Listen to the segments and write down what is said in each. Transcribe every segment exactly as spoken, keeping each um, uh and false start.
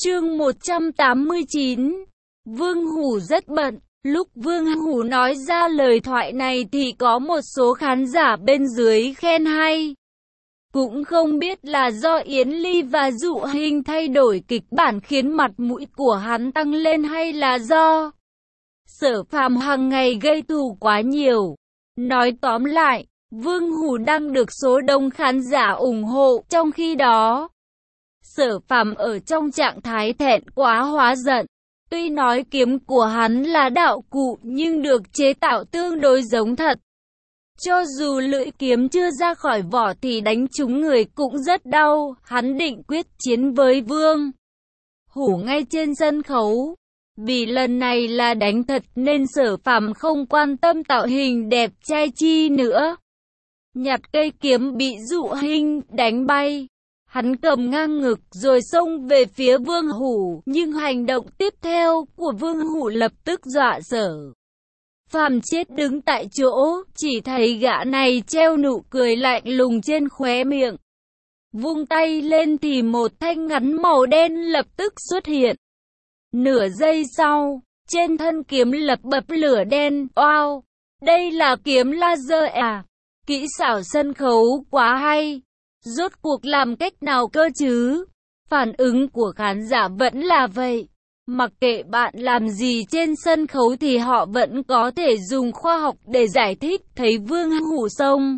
Chương một trăm tám mươi chín. Vương Hủ rất bận. Lúc Vương Hủ nói ra lời thoại này thì có một số khán giả bên dưới khen hay. Cũng không biết là do Yến Ly và Dụ Hình thay đổi kịch bản khiến mặt mũi của hắn tăng lên hay là do Sở Phàm hàng ngày gây thù quá nhiều. Nói tóm lại, Vương Hủ đang được số đông khán giả ủng hộ, trong khi đó Sở Phàm ở trong trạng thái thẹn quá hóa giận. Tuy nói kiếm của hắn là đạo cụ nhưng được chế tạo tương đối giống thật. Cho dù lưỡi kiếm chưa ra khỏi vỏ thì đánh trúng người cũng rất đau. Hắn định quyết chiến với Vương Hủ ngay trên sân khấu. Vì lần này là đánh thật nên Sở Phàm không quan tâm tạo hình đẹp trai chi nữa. Nhặt cây kiếm bị Dụ Hình đánh bay, hắn cầm ngang ngực rồi xông về phía Vương Hủ, nhưng hành động tiếp theo của Vương Hủ lập tức dọa Sở Phàm chết đứng tại chỗ, chỉ thấy gã này treo nụ cười lạnh lùng trên khóe miệng. Vung tay lên thì một thanh ngắn màu đen lập tức xuất hiện. Nửa giây sau, trên thân kiếm lập bập lửa đen. Wow, đây là kiếm laser à? Kỹ xảo sân khấu quá hay. Rốt cuộc làm cách nào cơ chứ? Phản ứng của khán giả vẫn là vậy. Mặc kệ bạn làm gì trên sân khấu thì họ vẫn có thể dùng khoa học để giải thích. Thấy Vương Hủ xông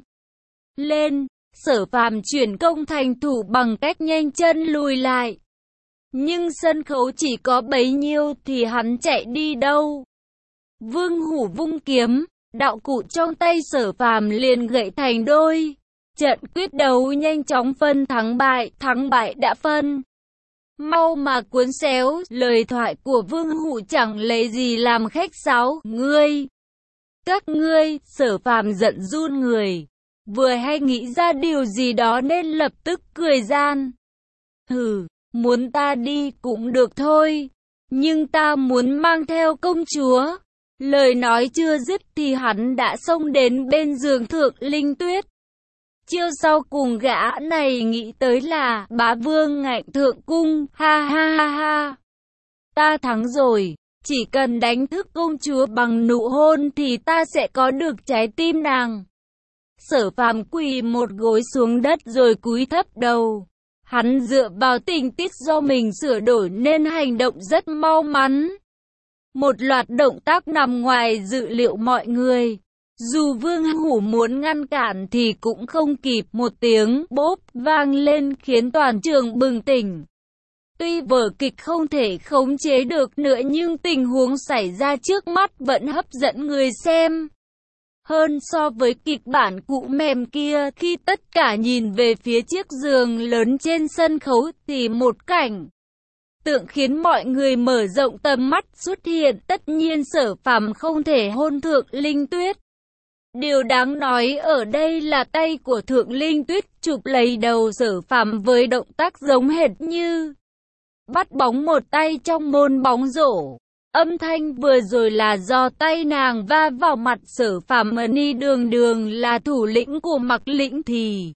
lên, Sở Phàm chuyển công thành thủ bằng cách nhanh chân lùi lại. Nhưng sân khấu chỉ có bấy nhiêu thì hắn chạy đi đâu? Vương Hủ vung kiếm, đạo cụ trong tay Sở Phàm liền gãy thành đôi. Trận quyết đấu nhanh chóng phân thắng bại, thắng bại đã phân. Mau mà cuốn xéo, lời thoại của Vương Hủ chẳng lấy gì làm khách sáo. Ngươi, các ngươi, Sở Phàm giận run người. Vừa hay nghĩ ra điều gì đó nên lập tức cười gian. Hừ, muốn ta đi cũng được thôi, nhưng ta muốn mang theo công chúa. Lời nói chưa dứt thì hắn đã xông đến bên giường Thượng Linh Tuyết. Chiêu sau cùng gã này nghĩ tới là bá vương ngạnh thượng cung. Ha ha ha ha, ta thắng rồi, chỉ cần đánh thức công chúa bằng nụ hôn thì ta sẽ có được trái tim nàng. Sở Phàm quỳ một gối xuống đất rồi cúi thấp đầu. Hắn dựa vào tình tiết do mình sửa đổi nên hành động rất mau mắn. Một loạt động tác nằm ngoài dự liệu mọi người. Dù Vương Hủ muốn ngăn cản thì cũng không kịp. Một tiếng bốp vang lên khiến toàn trường bừng tỉnh. Tuy vở kịch không thể khống chế được nữa nhưng tình huống xảy ra trước mắt vẫn hấp dẫn người xem hơn so với kịch bản cũ mềm kia. Khi tất cả nhìn về phía chiếc giường lớn trên sân khấu thì một cảnh tượng khiến mọi người mở rộng tầm mắt xuất hiện. Tất nhiên Sở Phàm không thể hôn Thượng Linh Tuyết. Điều đáng nói ở đây là tay của Thượng Linh Tuyết chụp lấy đầu Sở Phàm với động tác giống hệt như bắt bóng một tay trong môn bóng rổ. Âm thanh vừa rồi là do tay nàng va vào mặt Sở Phàm. Ni đường đường là thủ lĩnh của Mặc Lĩnh thì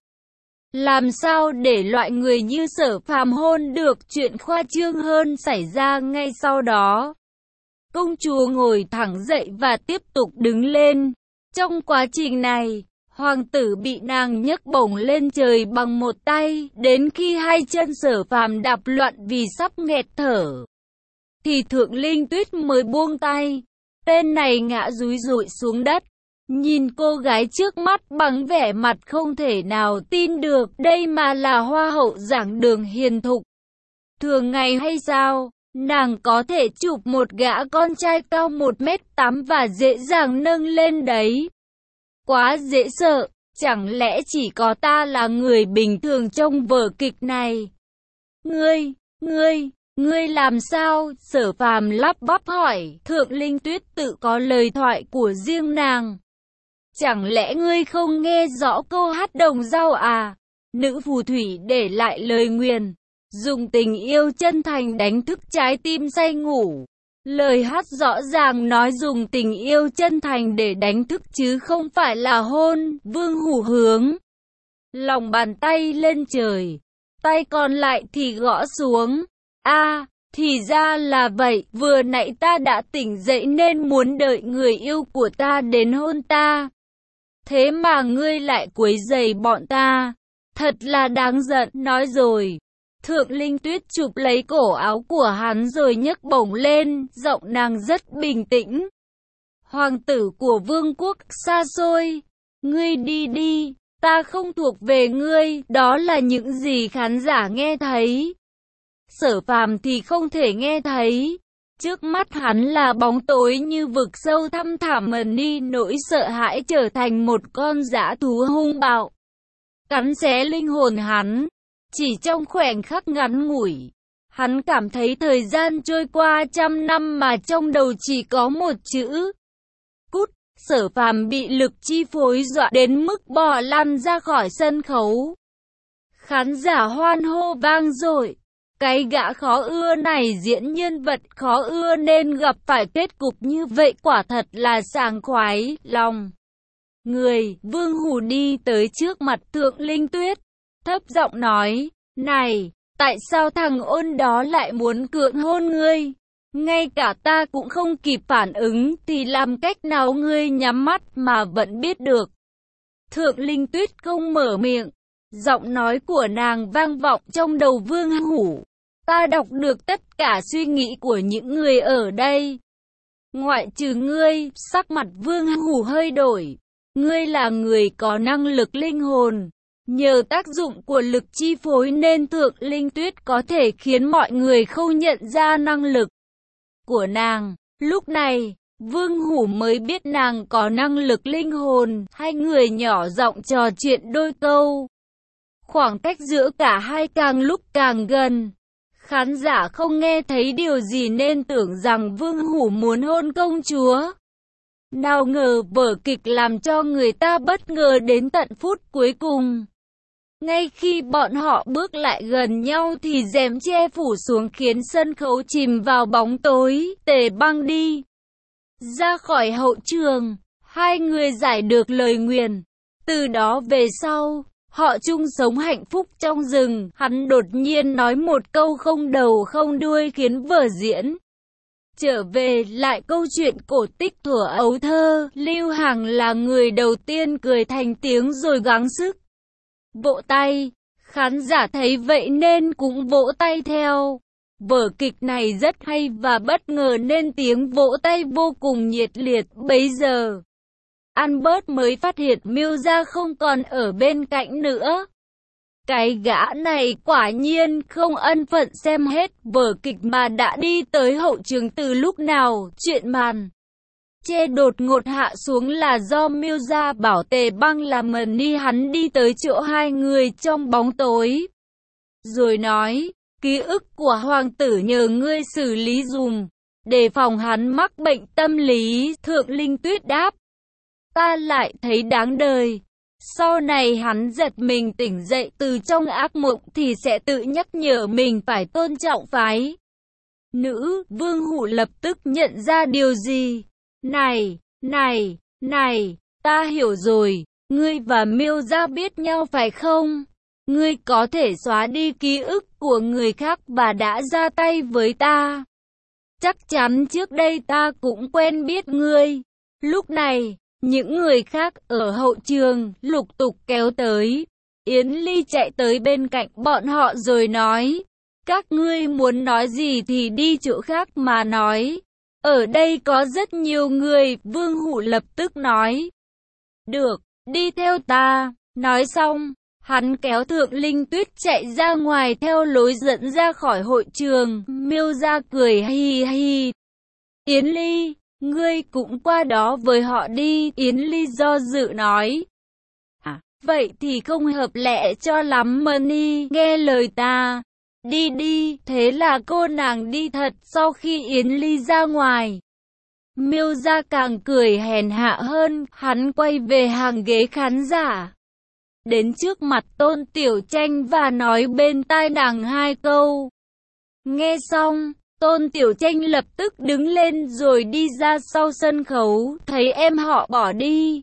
làm sao để loại người như Sở Phàm hôn được? Chuyện khoa trương hơn xảy ra ngay sau đó. Công chúa ngồi thẳng dậy và tiếp tục đứng lên. Trong quá trình này, hoàng tử bị nàng nhấc bổng lên trời bằng một tay, đến khi hai chân Sở Phàm đạp loạn vì sắp nghẹt thở thì Thượng Linh Tuyết mới buông tay. Tên này ngã dúi dụi xuống đất, nhìn cô gái trước mắt bằng vẻ mặt không thể nào tin được. Đây mà là hoa hậu giảng đường hiền thục thường ngày hay sao? Nàng có thể chụp một gã con trai cao một mét tám và dễ dàng nâng lên đấy. Quá dễ sợ, chẳng lẽ chỉ có ta là người bình thường trong vở kịch này? Ngươi, ngươi, ngươi làm sao? Sở Phàm lắp bắp hỏi. Thượng Linh Tuyết tự có lời thoại của riêng nàng. Chẳng lẽ ngươi không nghe rõ câu hát Đồng Dao à? Nữ phù thủy để lại lời nguyền, dùng tình yêu chân thành đánh thức trái tim say ngủ. Lời hát rõ ràng nói dùng tình yêu chân thành để đánh thức chứ không phải là hôn. Vương Hủ hướng lòng bàn tay lên trời, tay còn lại thì gõ xuống. A, Thì ra là vậy, vừa nãy ta đã tỉnh dậy nên muốn đợi người yêu của ta đến hôn ta. Thế mà ngươi lại quấy rầy bọn ta. Thật là đáng giận, nói rồi. Thượng Linh Tuyết chụp lấy cổ áo của hắn rồi nhấc bổng lên, giọng nàng rất bình tĩnh. Hoàng tử của vương quốc xa xôi, ngươi đi đi, ta không thuộc về ngươi, đó là những gì khán giả nghe thấy. Sở Phàm thì không thể nghe thấy. Trước mắt hắn là bóng tối như vực sâu thăm thẳm, mờ ni nỗi sợ hãi trở thành một con dã thú hung bạo, cắn xé linh hồn hắn. Chỉ trong khoảnh khắc ngắn ngủi, hắn cảm thấy thời gian trôi qua trăm năm mà trong đầu chỉ có một chữ: cút. Sở Phàm bị lực chi phối dọa đến mức bò lăn ra khỏi sân khấu. Khán giả hoan hô vang dội. Cái gã khó ưa này diễn nhân vật khó ưa nên gặp phải kết cục như vậy quả thật là sảng khoái lòng người. Vương Hủ đi tới trước mặt Thượng Linh Tuyết, thấp giọng nói: này, tại sao thằng ôn đó lại muốn cưỡng hôn ngươi? Ngay cả ta cũng không kịp phản ứng thì làm cách nào ngươi nhắm mắt mà vẫn biết được? Thượng Linh Tuyết không mở miệng. Giọng nói của nàng vang vọng trong đầu Vương Hủ. Ta đọc được tất cả suy nghĩ của những người ở đây. Ngoại trừ ngươi. Sắc mặt Vương Hủ hơi đổi. Ngươi là người có năng lực linh hồn. Nhờ tác dụng của lực chi phối nên Thượng Linh Tuyết có thể khiến mọi người không nhận ra năng lực của nàng. Lúc này, Vương Hủ mới biết nàng có năng lực linh hồn. Hai người nhỏ giọng trò chuyện đôi câu. Khoảng cách giữa cả hai càng lúc càng gần. Khán giả không nghe thấy điều gì nên tưởng rằng Vương Hủ muốn hôn công chúa. Nào ngờ vở kịch làm cho người ta bất ngờ đến tận phút cuối cùng. Ngay khi bọn họ bước lại gần nhau thì rèm che phủ xuống khiến sân khấu chìm vào bóng tối. Tề Băng đi ra khỏi hậu trường, hai người giải được lời nguyền. Từ đó về sau, họ chung sống hạnh phúc trong rừng. Hắn đột nhiên nói một câu không đầu không đuôi khiến vở diễn trở về lại câu chuyện cổ tích thuở ấu thơ. Lưu Hằng là người đầu tiên cười thành tiếng rồi gắng sức vỗ tay. Khán giả thấy vậy nên cũng vỗ tay theo. Vở kịch này rất hay và bất ngờ nên tiếng vỗ tay vô cùng nhiệt liệt. Bấy giờ, Albert mới phát hiện Miuza không còn ở bên cạnh nữa. Cái gã này quả nhiên không ân phận xem hết vở kịch mà đã đi tới hậu trường từ lúc nào. Chuyện màn che đột ngột hạ xuống là do Miuza bảo Tề Băng là mờ ni. Hắn đi tới chỗ hai người trong bóng tối, rồi nói: ký ức của hoàng tử nhờ ngươi xử lý dùm, để phòng hắn mắc bệnh tâm lý. Thượng Linh Tuyết đáp: ta lại thấy đáng đời. Sau này hắn giật mình tỉnh dậy từ trong ác mộng thì sẽ tự nhắc nhở mình phải tôn trọng phái nữ. Vương Hủ lập tức nhận ra điều gì. Này, này, này, ta hiểu rồi. Ngươi và Miuza biết nhau phải không? Ngươi có thể xóa đi ký ức của người khác và đã ra tay với ta. Chắc chắn trước đây ta cũng quen biết ngươi. Lúc này, những người khác ở hậu trường lục tục kéo tới. Yến Ly chạy tới bên cạnh bọn họ rồi nói: các ngươi muốn nói gì thì đi chỗ khác mà nói. Ở đây có rất nhiều người. Vương Hủ lập tức nói: được, đi theo ta. Nói xong, hắn kéo Thượng Linh Tuyết chạy ra ngoài theo lối dẫn ra khỏi hội trường. Miuza cười hi hi. Yến Ly, ngươi cũng qua đó với họ đi. Yến Ly do dự nói: à, vậy thì không hợp lệ cho lắm. Money, nghe lời ta, đi đi. Thế là cô nàng đi thật. Sau khi Yến Ly ra ngoài, Miuza càng cười hèn hạ hơn. Hắn quay về hàng ghế khán giả, đến trước mặt Tôn Tiểu Tranh và nói bên tai nàng hai câu. Nghe xong, Tôn Tiểu Tranh lập tức đứng lên rồi đi ra sau sân khấu. Thấy em họ bỏ đi,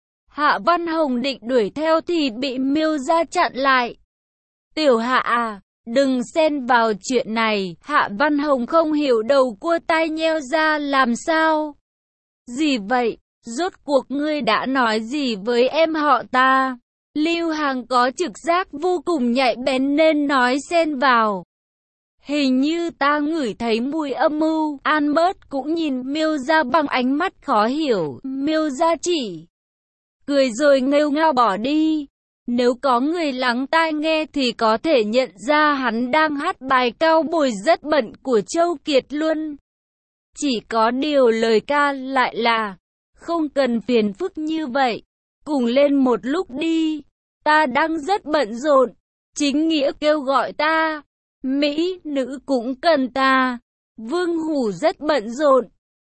Hạ Văn Hồng định đuổi theo thì bị Miuza chặn lại. Tiểu Hạ à, Đừng xen vào chuyện này. Hạ Văn Hồng không hiểu, đầu cua tai nheo ra. Làm sao? Gì vậy? Rốt cuộc ngươi đã nói gì với em họ ta? Lưu Hằng có trực giác vô cùng nhạy bén nên nói xen vào. Hình như ta ngửi thấy mùi âm mưu. Albert cũng nhìn Miêu Gia bằng ánh mắt khó hiểu. Miêu Gia chỉ cười rồi nghêu ngao bỏ đi. Nếu có người lắng tai nghe thì có thể nhận ra hắn đang hát bài cao bồi rất bận của Châu Kiệt Luân. Chỉ có điều lời ca lại là không cần phiền phức như vậy. Cùng lên một lúc đi. Ta đang rất bận rộn. Chính nghĩa kêu gọi ta. Mỹ nữ cũng cần ta. Vương Hủ rất bận rộn.